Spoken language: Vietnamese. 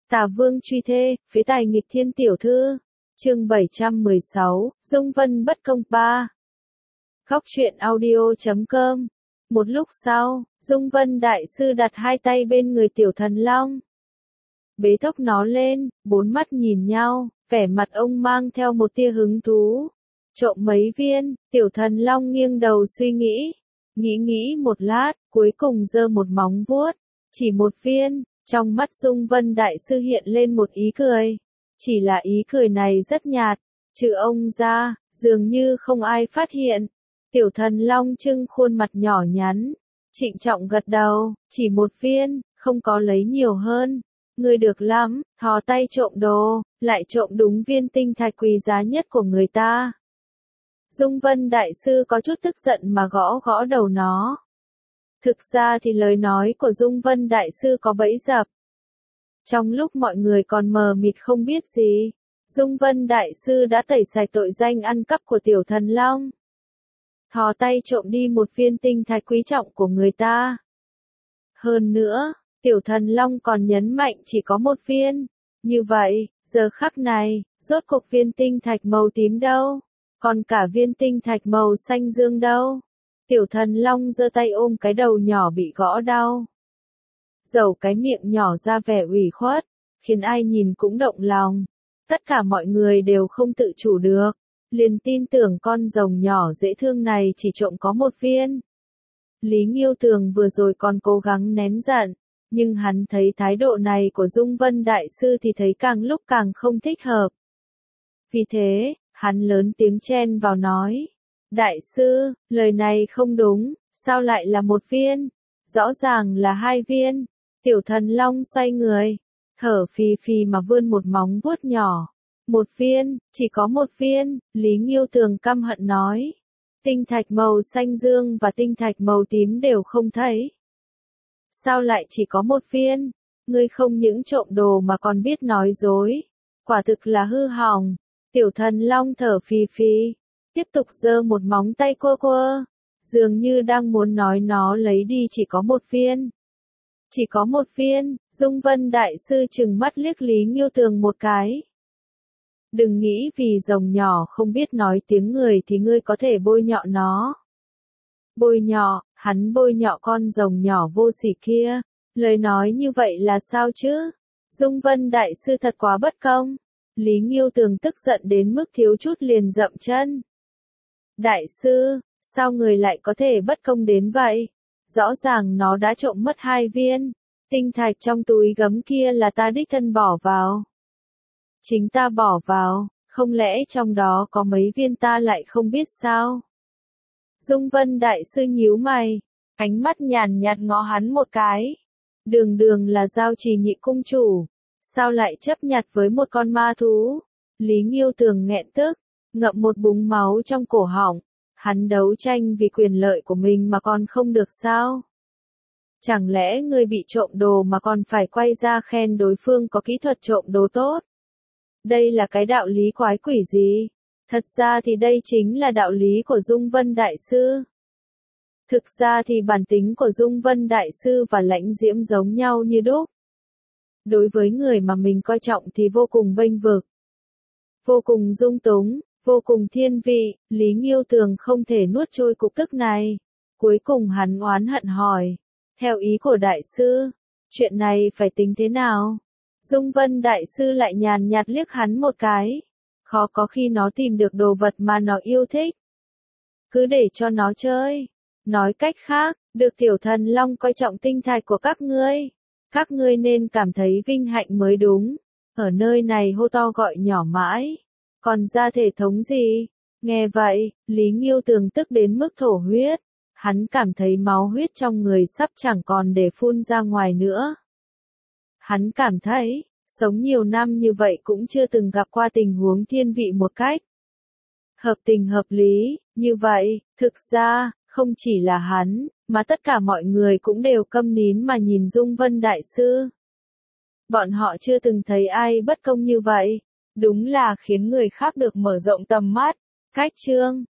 Tà Vương truy thê, phế tài nghịch thiên tiểu thư. Chương 716, Dung Vân bất công 3. Góc truyện audio.com. Một lúc sau, Dung Vân đại sư đặt hai tay bên người tiểu thần long. Bế thốc nó lên, bốn mắt nhìn nhau, vẻ mặt ông mang theo một tia hứng thú. Trộm mấy viên, tiểu thần long nghiêng đầu suy nghĩ. Nghĩ một lát, cuối cùng giơ một móng vuốt. Chỉ một viên, trong mắt Dung Vân đại sư hiện lên một ý cười. Chỉ là ý cười này rất nhạt, trừ ông ra, dường như không ai phát hiện. Tiểu thần long trưng khuôn mặt nhỏ nhắn, trịnh trọng gật đầu, chỉ một viên, không có lấy nhiều hơn. Ngươi được lắm, thò tay trộm đồ, lại trộm đúng viên tinh thạch quý giá nhất của người ta. Dung Vân đại sư có chút tức giận mà gõ đầu nó. Thực ra thì lời nói của Dung Vân đại sư có bẫy dập. Trong lúc mọi người còn mờ mịt không biết gì, Dung Vân đại sư đã tẩy sạch tội danh ăn cắp của tiểu thần long. Thò tay trộm đi một viên tinh thạch quý trọng của người ta. Hơn nữa, tiểu thần long còn nhấn mạnh chỉ có một viên. Như vậy, giờ khắc này, rốt cuộc viên tinh thạch màu tím đâu? Còn cả viên tinh thạch màu xanh dương đâu? Tiểu thần long giơ tay ôm cái đầu nhỏ bị gõ đau. Dầu cái miệng nhỏ ra vẻ ủy khuất, khiến ai nhìn cũng động lòng. Tất cả mọi người đều không tự chủ được, liền tin tưởng con rồng nhỏ dễ thương này chỉ trộm có một viên. Lý Nghiêu Tường vừa rồi còn cố gắng nén giận, nhưng hắn thấy thái độ này của Dung Vân đại sư thì thấy càng lúc càng không thích hợp. Vì thế, hắn lớn tiếng chen vào nói, đại sư, lời này không đúng, sao lại là một viên? Rõ ràng là hai viên. Tiểu thần long xoay người, thở phì phì mà vươn một móng vuốt nhỏ. Một viên, chỉ có một viên, Lý Nghiêu Tường căm hận nói. Tinh thạch màu xanh dương và tinh thạch màu tím đều không thấy. Sao lại chỉ có một viên? Ngươi không những trộm đồ mà còn biết nói dối. Quả thực là hư hỏng. Tiểu thần long thở phì phì, tiếp tục giơ một móng tay quơ, dường như đang muốn nói nó lấy đi chỉ có một viên. Chỉ có một viên, Dung Vân đại sư trừng mắt liếc Lý Nghiêu Tường một cái. Đừng nghĩ vì rồng nhỏ không biết nói tiếng người thì ngươi có thể bôi nhọ nó. Bôi nhọ, hắn bôi nhọ con rồng nhỏ vô sỉ kia. Lời nói như vậy là sao chứ? Dung Vân đại sư thật quá bất công. Lý Nghiêu Tường tức giận đến mức thiếu chút liền dậm chân. Đại sư, sao người lại có thể bất công đến vậy? Rõ ràng nó đã trộm mất hai viên. Tinh thạch trong túi gấm kia là ta đích thân bỏ vào. Chính ta bỏ vào, không lẽ trong đó có mấy viên ta lại không biết sao? Dung Vân đại sư nhíu mày, ánh mắt nhàn nhạt ngó hắn một cái. Đường là Giao Trì nhị cung chủ, sao lại chấp nhặt với một con ma thú? Lý Nghiêu Tường nghẹn tức, ngậm một búng máu trong cổ họng. Hắn đấu tranh vì quyền lợi của mình mà còn không được sao? Chẳng lẽ ngươi bị trộm đồ mà còn phải quay ra khen đối phương có kỹ thuật trộm đồ tốt? Đây là cái đạo lý quái quỷ gì? Thật ra thì đây chính là đạo lý của Dung Vân đại sư. Thực ra thì bản tính của Dung Vân đại sư và Lãnh Diễm giống nhau như đúc. Đối với người mà mình coi trọng thì vô cùng bênh vực, vô cùng dung túng, vô cùng thiên vị. Lý Nghiêu Tường không thể nuốt trôi cục tức này. Cuối cùng hắn oán hận hỏi, theo ý của đại sư, chuyện này phải tính thế nào? Dung Vân đại sư lại nhàn nhạt liếc hắn một cái. Khó có khi nó tìm được đồ vật mà nó yêu thích, cứ để cho nó chơi. Nói cách khác, được tiểu thần long coi trọng tinh thạch của các ngươi nên cảm thấy vinh hạnh mới đúng. Ở nơi này hô to gọi nhỏ mãi, còn ra thể thống gì? Nghe vậy, Lý Nghiêu Tường tức đến mức thổ huyết. Hắn cảm thấy máu huyết trong người sắp chẳng còn để phun ra ngoài nữa. Hắn cảm thấy, sống nhiều năm như vậy cũng chưa từng gặp qua tình huống thiên vị một cách hợp tình hợp lý, như vậy. Thực ra, không chỉ là hắn, mà tất cả mọi người cũng đều câm nín mà nhìn Dung Vân đại sư. Bọn họ chưa từng thấy ai bất công như vậy. Đúng là khiến người khác được mở rộng tầm mắt. Cách chương